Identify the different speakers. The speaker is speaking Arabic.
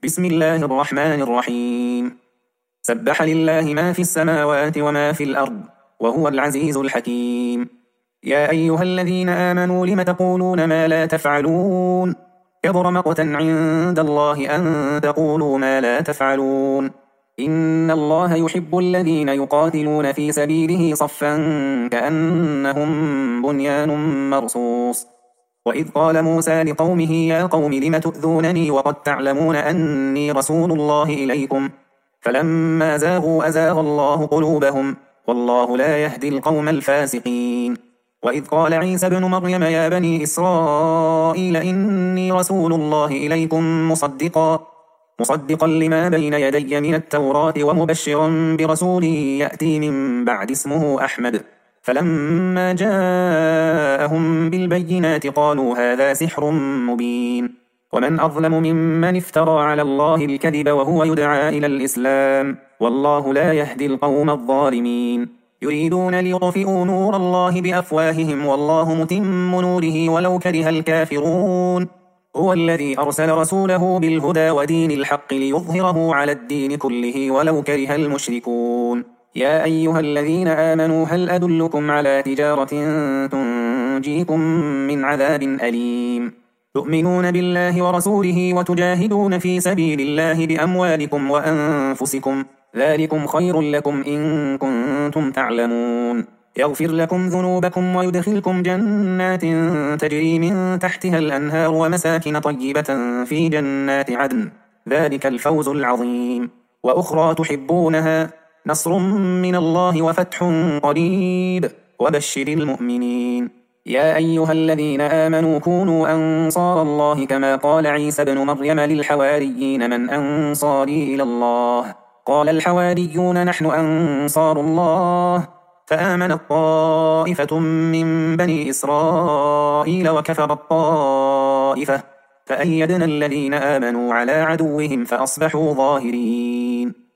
Speaker 1: بسم الله الرحمن الرحيم. سبح لله ما في السماوات وما في الأرض وهو العزيز الحكيم. يا أيها الذين آمنوا لم تقولون ما لا تفعلون؟ كبر مقتا عند الله أن تقولوا ما لا تفعلون. إن الله يحب الذين يقاتلون في سبيله صفا كأنهم بنيان مرصوص. وإذ قال موسى لقومه يا قوم لم تؤذونني وقد تعلمون أني رسول الله إليكم فلما زاغوا أزاغ الله قلوبهم والله لا يهدي القوم الفاسقين. وإذ قال عيسى ابن مريم يا بني إسرائيل إني رسول الله إليكم مصدقا لما بين يدي من التوراة ومبشرا برسول يأتي من بعد اسمه أحمد. فلما جاءهم بالبينات قالوا هذا سحر مبين. ومن أظلم ممن افترى على الله الكذب وهو يدعى إلى الإسلام والله لا يهدي القوم الظالمين. يريدون ليطفئوا نور الله بأفواههم والله متم نوره ولو كره الكافرون. هو الذي أرسل رسوله بالهدى ودين الحق ليظهره على الدين كله ولو كره المشركون. يا أيها الذين آمنوا هل أدلكم على تجارة تنجيكم من عذاب أليم تؤمنون بالله ورسوله وتجاهدون في سبيل الله بأموالكم وأنفسكم ذلكم خير لكم إن كنتم تعلمون. يغفر لكم ذنوبكم ويدخلكم جنات تجري من تحتها الأنهار ومساكن طيبة في جنات عدن ذلك الفوز العظيم. وأخرى تحبونها نصر من الله وفتح قريب وبشر المؤمنين. يا أيها الذين آمنوا كونوا أنصار الله كما قال عيسى ابن مريم للحواريين من أنصاري إلى الله قال الحواريون نحن أنصار الله فآمنت طائفة من بني إسرائيل وكفرت طائفة فأيدنا الذين آمنوا على عدوهم فأصبحوا ظاهرين.